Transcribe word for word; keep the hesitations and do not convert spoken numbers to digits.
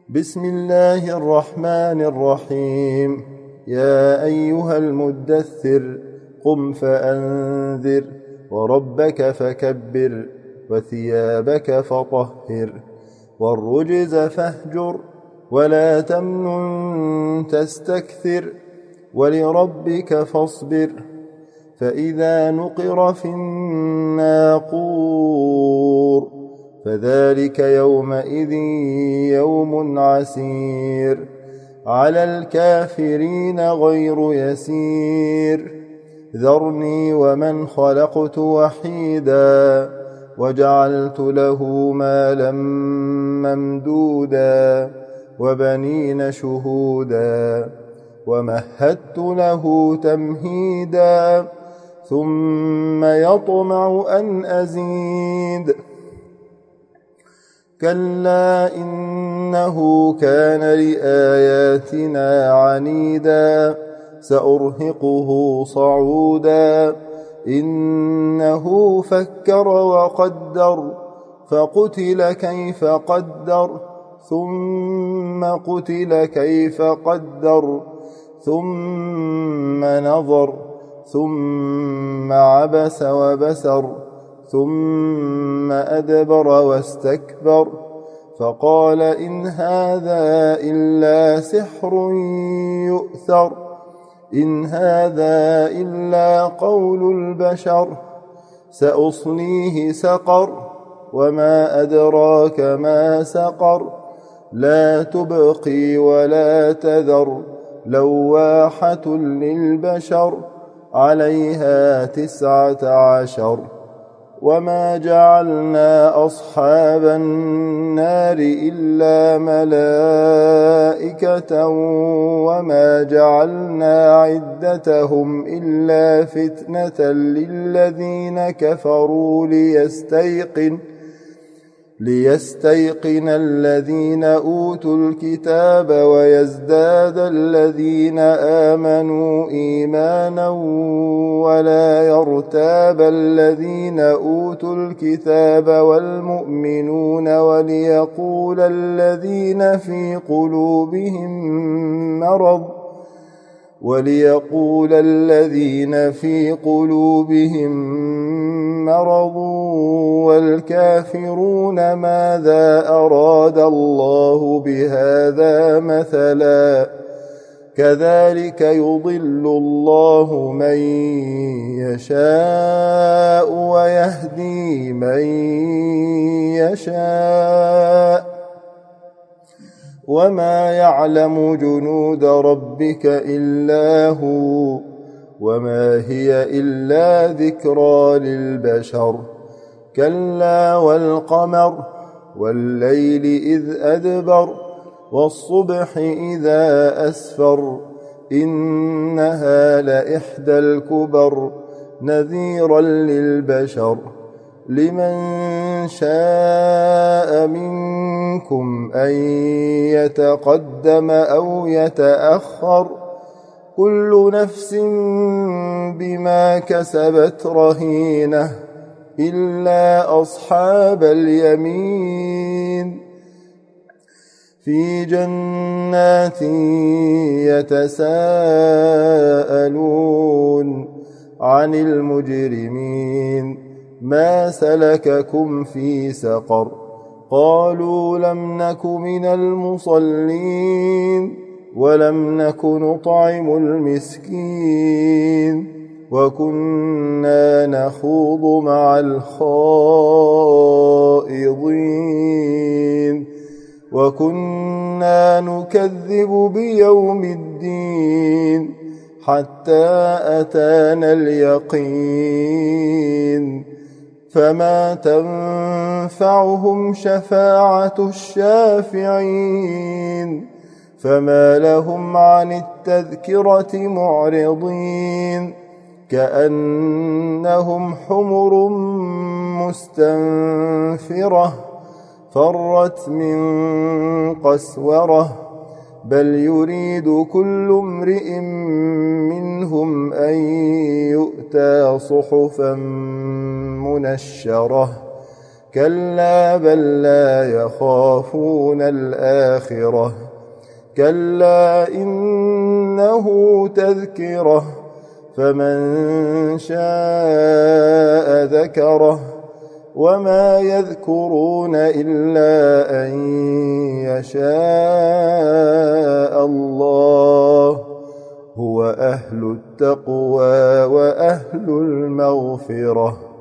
بسم الله الرحمن الرحيم. يا أيها المدثر قم فأنذر وربك فكبر وثيابك فطهر والرجز فاهجر ولا تمنن تستكثر ولربك فاصبر فإذا نقر في الناقور فذلك يومئذ يوم عسير على الكافرين غير يسير ذرني ومن خلقت وحيدا وجعلت له مالا ممدودا وبنين شهودا ومهدت له تمهيدا ثم يطمع أن أزيد كلا إنه كان لآياتنا عنيدا سأرهقه صعودا إنه فكر وقدر فقتل كيف قدر ثم قتل كيف قدر ثم نظر ثم عبس وبسر ثم أدبر واستكبر فقال إن هذا إلا سحر يؤثر إن هذا إلا قول البشر سأصليه سقر وما أدراك ما سقر لا تبقي ولا تذر لواحة للبشر عليها تسعة عشر وما جعلنا أصحاب النار إلا ملائكة وما جعلنا عدتهم إلا فتنة للذين كفروا ليستيقن ليستيقن الذين أوتوا الكتاب ويزداد الذين آمنوا إيمانا ولا يرتاب الذين أوتوا الكتاب والمؤمنون وليقول الذين في قلوبهم مرض وليقول الذين في قلوبهم مرض والكافرون ماذا أراد الله بهذا مثلا كذلك يضل الله من يشاء ويهدي من يشاء وما يعلم جنود ربك إلا هو وما هي إلا ذكرى للبشر كلا والقمر والليل إذ أدبر والصبح إذا أسفر إنها لإحدى الكبر نذيرا للبشر لمن شاء منكم أن يتقدم أو يتأخر كل نفس بما كسبت رهينة إلا أصحاب اليمين في جنات يتساءلون عن المجرمين ما سلككم في سقر قالوا لم نك من المصلين ولم نك نطعم المسكين وكنا نخوض مع الخائضين وكنا نكذب بيوم الدين حتى أتانا اليقين فما تنفعهم شفاعة الشافعين فما لهم عن التذكرة معرضين كأنهم حمر مستنفرة فرت من قسورة بل يريد كل امرئ منهم أن يؤتى صحفا منشرة كلا بل لا يخافون الآخرة كلا إنه تذكرة فمن شاء ذكره وما يذكرون إلا أن يشاء الله هو أهل التقوى وأهل المغفرة.